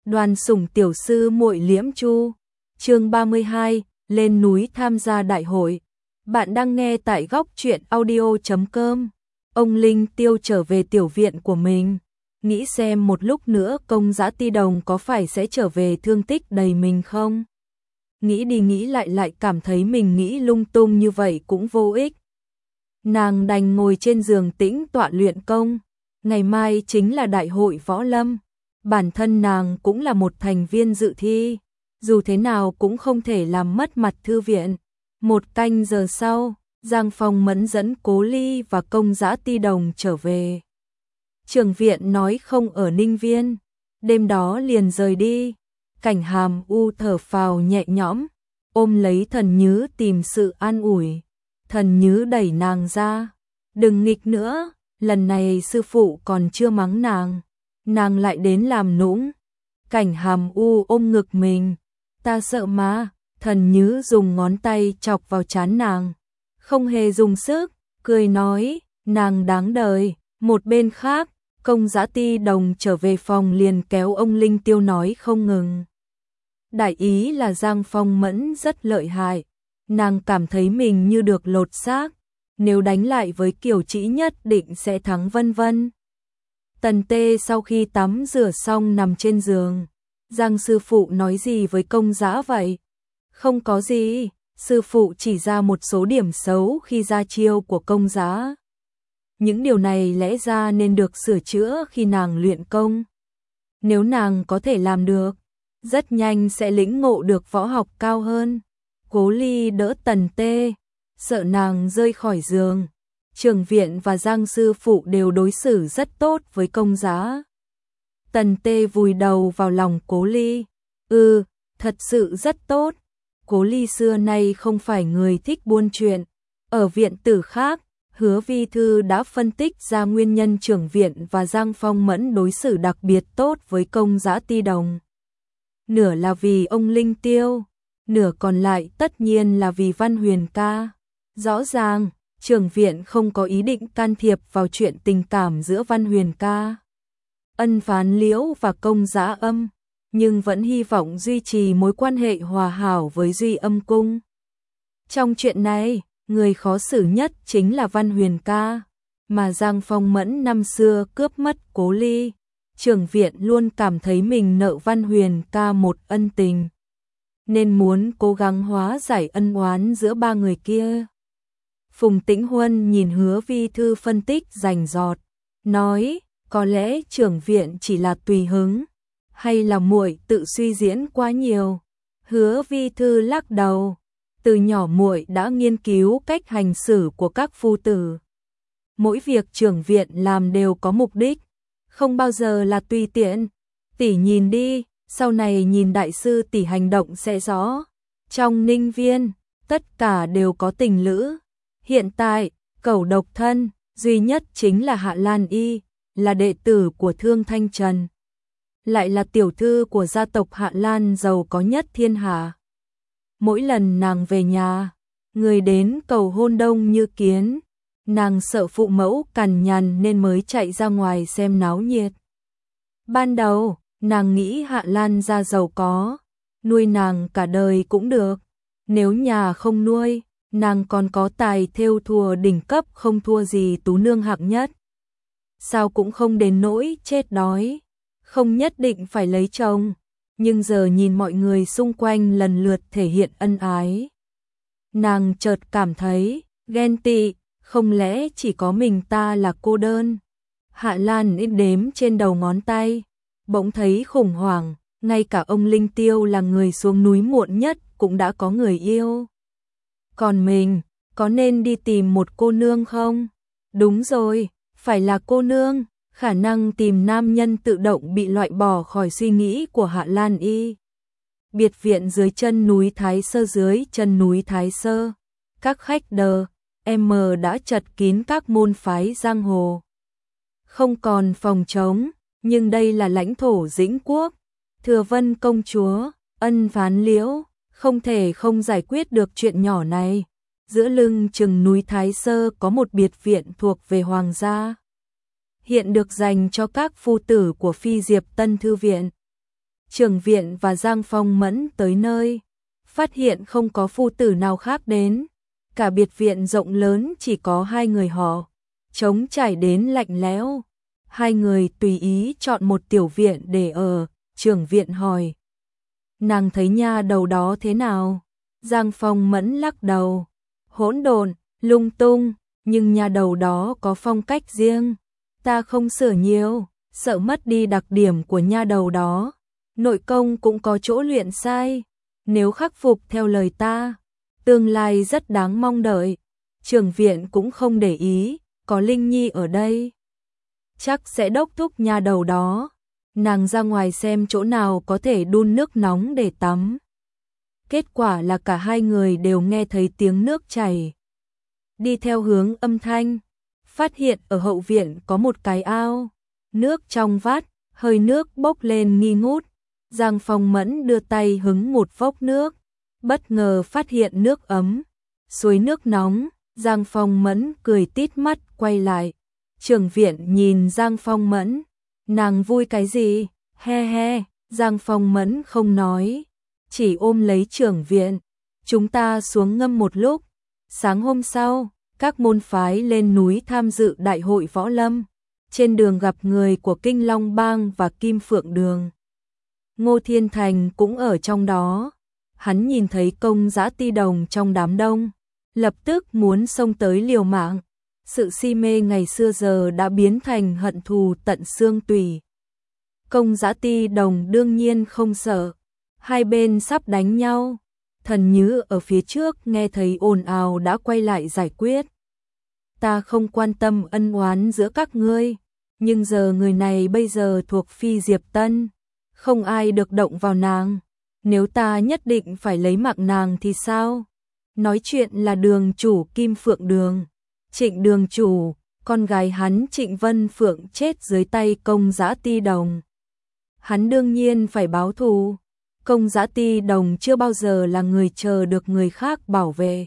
Đoàn Sủng tiểu sư muội Liễm Chu. Chương 32, lên núi tham gia đại hội. Bạn đang nghe tại góc truyện audio.com. Ông Linh Tiêu trở về tiểu viện của mình, nghĩ xem một lúc nữa Công Dã Ti Đồng có phải sẽ trở về thương tích đầy mình không? Nghĩ đi nghĩ lại cảm thấy mình nghĩ lung tung như vậy cũng vô ích. Nàng đành ngồi trên giường tĩnh tọa luyện công. Ngày mai chính là đại hội võ lâm. Bản thân nàng cũng là một thành viên dự thi, dù thế nào cũng không thể làm mất mặt thư viện. Một canh giờ sau, Giang Phong Mẫn dẫn Cố Ly và Công Dã Ti Đồng trở về. Trưởng viện nói không ở Ninh Viên, đêm đó liền rời đi. Cảnh Hàm U thở phào nhẹ nhõm, ôm lấy Thần Nhứ tìm sự an ủi. Thần Nhứ đẩy nàng ra, đừng nghịch nữa, lần này sư phụ còn chưa mắng nàng lại đến làm nũng. Cảnh Hàm U ôm ngực mình, ta sợ mà. Thần Nhứ dùng ngón tay chọc vào trán nàng, không hề dùng sức, cười nói, nàng đáng đời. Một bên khác, Công Dã Ti Đồng trở về phòng liền kéo ông Linh Tiêu nói không ngừng. Đại ý là Giang Phong Mẫn rất lợi hại, nàng cảm thấy mình như được lột xác, nếu đánh lại với Kiều Trĩ nhất định sẽ thắng vân vân. Tần Tê sau khi tắm rửa xong nằm trên giường. Giang sư phụ nói gì với Công Dã vậy? Không có gì, sư phụ chỉ ra một số điểm xấu khi ra chiêu của Công Dã. Những điều này lẽ ra nên được sửa chữa khi nàng luyện công. Nếu nàng có thể làm được, rất nhanh sẽ lĩnh ngộ được võ học cao hơn. Cố Ly đỡ Tần Tê, sợ nàng rơi khỏi giường. Trưởng viện và Giang sư phụ đều đối xử rất tốt với Công Dã. Tần Tê vùi đầu vào lòng Cố Ly. Thật sự rất tốt. Cố Ly xưa nay không phải người thích buôn chuyện. Ở viện tử khác, Hứa Vi Thư đã phân tích ra nguyên nhân trưởng viện và Giang Phong Mẫn đối xử đặc biệt tốt với Công Dã Ti Đồng. Nửa là vì ông Linh Tiêu, nửa còn lại tất nhiên là vì Văn Huyền ca. Rõ ràng, trưởng viện không có ý định can thiệp vào chuyện tình cảm giữa Văn Huyền ca, Ân Phán Liễu và Công Dã Âm, nhưng vẫn hy vọng duy trì mối quan hệ hòa hảo với Duy Âm Cung. Trong chuyện này, người khó xử nhất chính là Văn Huyền ca, mà Giang Phong Mẫn năm xưa cướp mất Cố Ly. Trưởng viện luôn cảm thấy mình nợ Văn Huyền ca một ân tình, nên muốn cố gắng hóa giải ân oán giữa ba người kia. Phùng Tĩnh Huân nhìn Hứa Vi Thư phân tích rành rọt, nói, có lẽ trưởng viện chỉ là tùy hứng, hay là muội tự suy diễn quá nhiều. Hứa Vi Thư lắc đầu, từ nhỏ muội đã nghiên cứu cách hành xử của các phu tử. Mỗi việc trưởng viện làm đều có mục đích, không bao giờ là tùy tiện. Tỷ nhìn đi, sau này nhìn đại sư tỷ hành động sẽ rõ. Trong Ninh Viên, tất cả đều có tình lữ. Hiện tại, Cẩu độc thân, duy nhất chính là Hạ Lan Y, là đệ tử của Thương Thanh Trần, lại là tiểu thư của gia tộc Hạ Lan giàu có nhất thiên hạ. Mỗi lần nàng về nhà, người đến cầu hôn đông như kiến. Nàng sợ phụ mẫu cằn nhằn nên mới chạy ra ngoài xem náo nhiệt. Ban đầu, nàng nghĩ Hạ Lan gia giàu có, nuôi nàng cả đời cũng được. Nếu nhà không nuôi, nàng còn có tài thêu thùa đỉnh cấp không thua gì tú nương hạng nhất. Sao cũng không đến nỗi chết đói, không nhất định phải lấy chồng. Nhưng giờ nhìn mọi người xung quanh lần lượt thể hiện ân ái, nàng chợt cảm thấy ghen tị, không lẽ chỉ có mình ta là cô đơn. Hạ Lan ít đếm trên đầu ngón tay, bỗng thấy khủng hoảng, ngay cả ông Linh Tiêu là người xuống núi muộn nhất cũng đã có người yêu. Còn mình, có nên đi tìm một cô nương không? Đúng rồi, phải là cô nương. Khả năng tìm nam nhân tự động bị loại bỏ khỏi suy nghĩ của Hạ Lan Y. Biệt viện dưới chân núi Thái Sơ. Dưới chân núi Thái Sơ, các khách M đã chật kín các môn phái giang hồ. Không còn phòng trống, nhưng đây là lãnh thổ Dĩnh Quốc. Thừa Vân công chúa, Ân Phán Liễu, không thể không giải quyết được chuyện nhỏ này. Giữa lưng chừng núi Thái Sơ có một biệt viện thuộc về hoàng gia, hiện được dành cho các phu tử của Phi Diệp Tân Thư Viện. Trường Viện và Giang Phong Mẫn tới nơi, phát hiện không có phu tử nào khác đến. Cả biệt viện rộng lớn chỉ có hai người họ, trống trải đến lạnh lẽo. Hai người tùy ý chọn một tiểu viện để ở. Trường Viện hỏi: nàng thấy nha đầu đó thế nào? Giang Phong Mẫn lắc đầu: hỗn độn, lung tung, nhưng nha đầu đó có phong cách riêng. Ta không sửa nhiều, sợ mất đi đặc điểm của nha đầu đó. Nội công cũng có chỗ luyện sai. Nếu khắc phục theo lời ta, tương lai rất đáng mong đợi. Trường Viện cũng không để ý, có Linh Nhi ở đây, chắc sẽ đốc thúc nha đầu đó. Nàng ra ngoài xem chỗ nào có thể đun nước nóng để tắm. Kết quả là cả hai người đều nghe thấy tiếng nước chảy. Đi theo hướng âm thanh, phát hiện ở hậu viện có một cái ao, nước trong vắt, hơi nước bốc lên nghi ngút. Giang Phong Mẫn đưa tay hứng một vốc nước, bất ngờ phát hiện nước ấm, suối nước nóng. Giang Phong Mẫn cười tít mắt quay lại. Trường Viện nhìn Giang Phong Mẫn, nàng vui cái gì? He he. Giang Phong Mẫn không nói, chỉ ôm lấy Trường Viện. Chúng ta xuống ngâm một lúc. Sáng hôm sau, các môn phái lên núi tham dự đại hội võ lâm. Trên đường gặp người của Kinh Long Bang và Kim Phượng Đường. Ngô Thiên Thành cũng ở trong đó. Hắn nhìn thấy Công Dã Ti Đồng trong đám đông, lập tức muốn xông tới liều mạng. Sự si mê ngày xưa giờ đã biến thành hận thù tận xương tủy. Công Dã Ti Đồng đương nhiên không sợ. Hai bên sắp đánh nhau. Thần Nhứ ở phía trước nghe thấy ồn ào đã quay lại giải quyết. Ta không quan tâm ân oán giữa các ngươi, nhưng giờ người này bây giờ thuộc Phi Diệp Tân, không ai được động vào nàng. Nếu ta nhất định phải lấy mạng nàng thì sao? Nói chuyện là đường chủ Kim Phượng Đường, Trịnh đường chủ, con gái hắn Trịnh Vân Phượng chết dưới tay Công Dã Ti Đồng. Hắn đương nhiên phải báo thù. Công Dã Ti Đồng chưa bao giờ là người chờ được người khác bảo vệ.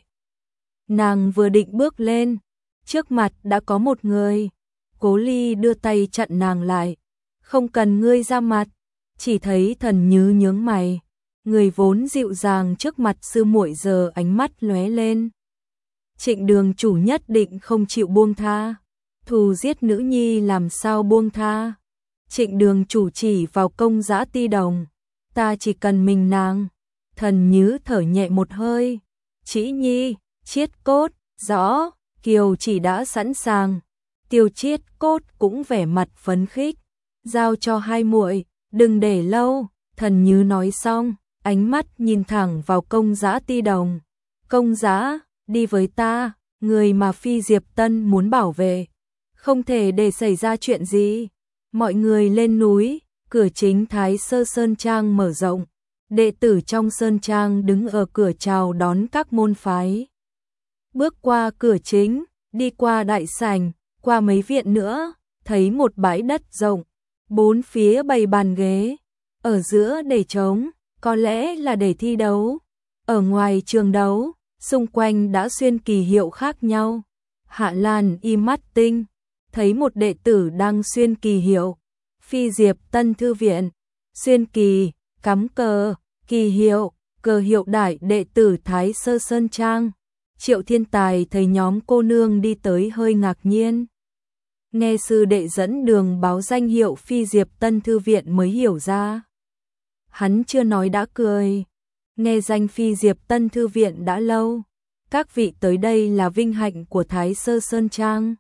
Nàng vừa định bước lên, trước mặt đã có một người. Cố Ly đưa tay chặn nàng lại. Không cần ngươi ra mặt. Chỉ thấy Thần Nhứ nhướng mày. Người vốn dịu dàng trước mặt sư muội giờ ánh mắt lóe lên. Trịnh đường chủ nhất định không chịu buông tha. Thù giết nữ nhi làm sao buông tha. Trịnh đường chủ chỉ vào Công Dã Ti Đồng. Ta chỉ cần mình nàng. Thần Nhứ thở nhẹ một hơi. Chỉ nhi, Chiết Cốt, rõ, Kiều chỉ đã sẵn sàng. Tiêu Chiết Cốt cũng vẻ mặt phấn khích. Giao cho hai muội, đừng để lâu. Thần Nhứ nói xong, ánh mắt nhìn thẳng vào Công Dã Ti Đồng. Công Dã, đi với ta, người mà Phi Diệp Tân muốn bảo vệ. Không thể để xảy ra chuyện gì. Mọi người lên núi, cửa chính Thái Sơ Sơn Trang mở rộng. Đệ tử trong Sơn Trang đứng ở cửa chào đón các môn phái. Bước qua cửa chính, đi qua đại sảnh, qua mấy viện nữa, thấy một bãi đất rộng. Bốn phía bày bàn ghế, ở giữa để trống, có lẽ là để thi đấu. Ở ngoài trường đấu, xung quanh đã xuyên kỳ hiệu khác nhau. Hạ Lan y mắt tinh, thấy một đệ tử đang xuyên kỳ hiệu. Phi Diệp Tân Thư Viện, xuyên kỳ, cắm cờ, kỳ hiệu, cờ hiệu đại đệ tử Thái Sơ Sơn Trang. Triệu Thiên Tài thấy nhóm cô nương đi tới hơi ngạc nhiên. Nghe sư đệ dẫn đường báo danh hiệu Phi Diệp Tân Thư Viện mới hiểu ra. Hắn chưa nói đã cười. Nghe danh Phi Diệp Tân Thư Viện đã lâu. Các vị tới đây là vinh hạnh của Thái Sơ Sơn Trang.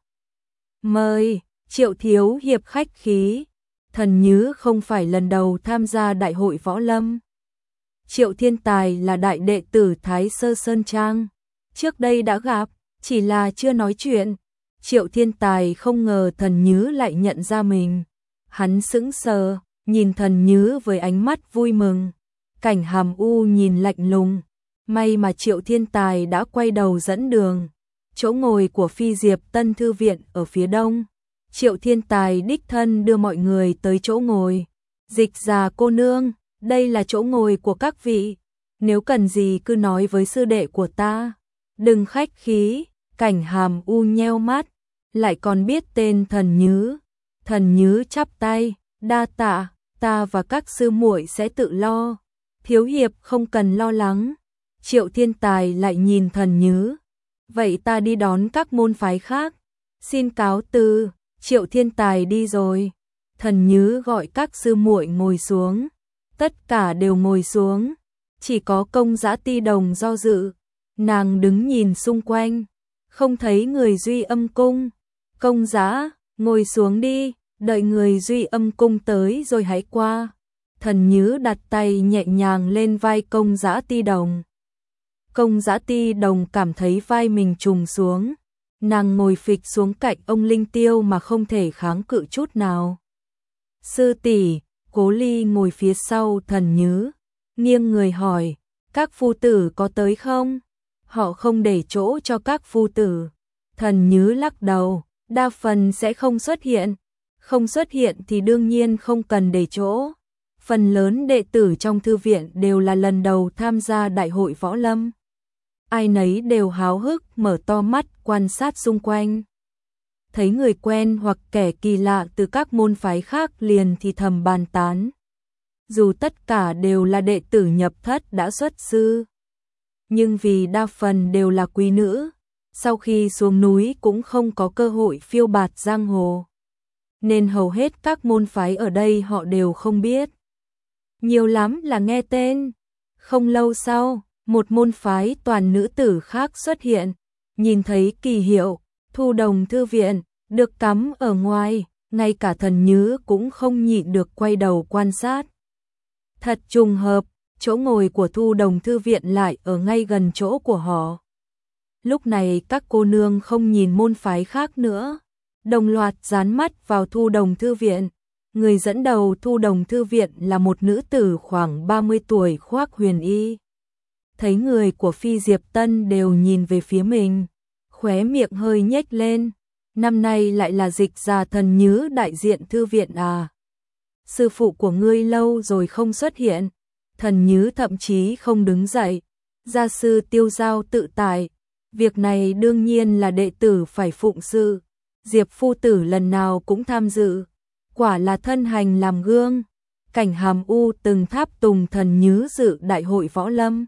Mời, Triệu thiếu hiệp khách khí. Thần Nhứ không phải lần đầu tham gia đại hội võ lâm. Triệu Thiên Tài là đại đệ tử Thái Sơ Sơn Trang. Trước đây đã gặp, chỉ là chưa nói chuyện. Triệu Thiên Tài không ngờ Thần Nhứ lại nhận ra mình. Hắn sững sờ, nhìn Thần Nhứ với ánh mắt vui mừng. Cảnh Hàm U nhìn lạnh lùng. May mà Triệu Thiên Tài đã quay đầu dẫn đường. Chỗ ngồi của Phi Diệp Tân Thư Viện ở phía đông. Triệu Thiên Tài đích thân đưa mọi người tới chỗ ngồi. Dịch già cô nương, đây là chỗ ngồi của các vị. Nếu cần gì cứ nói với sư đệ của ta. Đừng khách khí. Cảnh Hàm U nheo mắt, lại còn biết tên Thần Nhứ. Thần Nhứ chắp tay, đa tạ. ta và các sư muội sẽ tự lo. Thiếu hiệp không cần lo lắng. Triệu Thiên Tài lại nhìn Thần Nhứ. Vậy ta đi đón các môn phái khác. Xin cáo từ. Triệu Thiên Tài đi rồi. Thần Nhứ gọi các sư muội ngồi xuống. Tất cả đều ngồi xuống. Chỉ có Công Dã Ti Đồng do dự. Nàng đứng nhìn xung quanh. Không thấy người Duy Âm Cung. Công Dã, ngồi xuống đi. Đợi người Duy Âm Cung tới rồi hãy qua. Thần Nhứ đặt tay nhẹ nhàng lên vai Công Dã Ti Đồng. Công Dã Ti Đồng cảm thấy vai mình trùng xuống. Nàng ngồi phịch xuống cạnh ông Linh Tiêu mà không thể kháng cự chút nào. Sư tỷ, Cố Ly ngồi phía sau Thần Nhứ, nghiêng người hỏi, các phu tử có tới không? Họ không để chỗ cho các phu tử. Thần Nhứ lắc đầu, đa phần sẽ không xuất hiện. Không xuất hiện thì đương nhiên không cần để chỗ. Phần lớn đệ tử trong thư viện đều là lần đầu tham gia đại hội võ lâm. Ai nấy đều háo hức mở to mắt quan sát xung quanh. Thấy người quen hoặc kẻ kỳ lạ từ các môn phái khác liền thì thầm bàn tán. Dù tất cả đều là đệ tử nhập thất đã xuất sư, nhưng vì đa phần đều là quý nữ, sau khi xuống núi cũng không có cơ hội phiêu bạt giang hồ, nên hầu hết các môn phái ở đây họ đều không biết. Nhiều lắm là nghe tên. Không lâu sau, một môn phái toàn nữ tử khác xuất hiện, nhìn thấy kỳ hiệu Thu Đồng thư viện được cắm ở ngoài, ngay cả Thần Nhứ cũng không nhịn được quay đầu quan sát. Thật trùng hợp, chỗ ngồi của Thu Đồng thư viện lại ở ngay gần chỗ của họ. Lúc này các cô nương không nhìn môn phái khác nữa, đồng loạt dán mắt vào Thu Đồng thư viện. Người dẫn đầu Thu Đồng thư viện là một nữ tử khoảng 30 tuổi khoác huyền y. Thấy người của Phi Diệp Tân đều nhìn về phía mình, khóe miệng hơi nhếch lên. Năm nay lại là Dịch Già Thần Nhứ đại diện thư viện à? Sư phụ của ngươi lâu rồi không xuất hiện. Thần Nhứ thậm chí không đứng dậy. Gia sư tiêu giao tự tại. Việc này đương nhiên là đệ tử phải phụng sự. Diệp phu tử lần nào cũng tham dự. Quả là thân hành làm gương. Cảnh Hàm U từng tháp tùng Thần Nhứ dự đại hội võ lâm.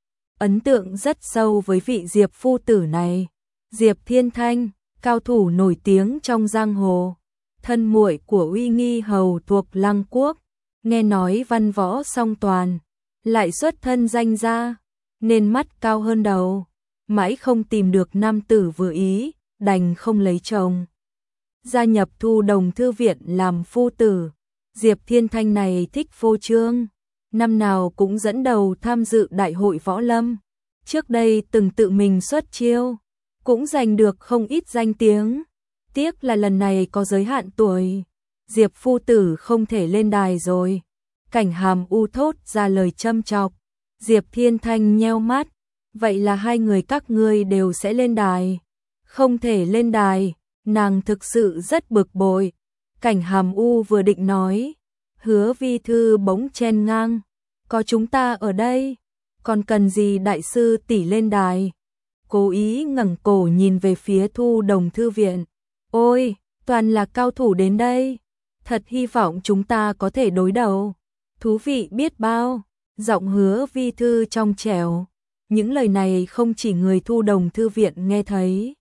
Ấn tượng rất sâu với vị Diệp phu tử này. Diệp Thiên Thanh, cao thủ nổi tiếng trong giang hồ, thân muội của Uy Nghi hầu thuộc Lăng Quốc, nghe nói văn võ song toàn, lại xuất thân danh gia, nên mắt cao hơn đầu, mãi không tìm được nam tử vừa ý, đành không lấy chồng. Gia nhập Thu Đồng thư viện làm phu tử. Diệp Thiên Thanh này thích phô trương, năm nào cũng dẫn đầu tham dự đại hội võ lâm. Trước đây từng tự mình xuất chiêu, cũng giành được không ít danh tiếng. Tiếc là lần này có giới hạn tuổi, Diệp phu tử không thể lên đài rồi. Cảnh Hàm U thốt ra lời châm chọc. Diệp Thiên Thanh nheo mắt, vậy là hai người các ngươi đều sẽ lên đài. Không thể lên đài, nàng thực sự rất bực bội. Cảnh Hàm U vừa định nói, Hứa vi thư bỗng chen ngang, có chúng ta ở đây, còn cần gì đại sư tỷ lên đài. Cố ý ngẩng cổ nhìn về phía Thu Đồng thư viện. Ôi, toàn là cao thủ đến đây. Thật hy vọng chúng ta có thể đối đầu. Thú vị biết bao. Giọng Hứa vi thư trong trẻo. Những lời này không chỉ người Thu Đồng thư viện nghe thấy,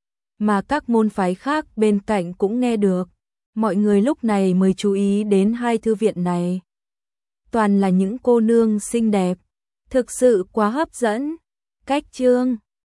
mà các môn phái khác bên cạnh cũng nghe được. Mọi người lúc này mới chú ý đến hai thư viện này. Toàn là những cô nương xinh đẹp. Thực sự quá hấp dẫn. Cách chương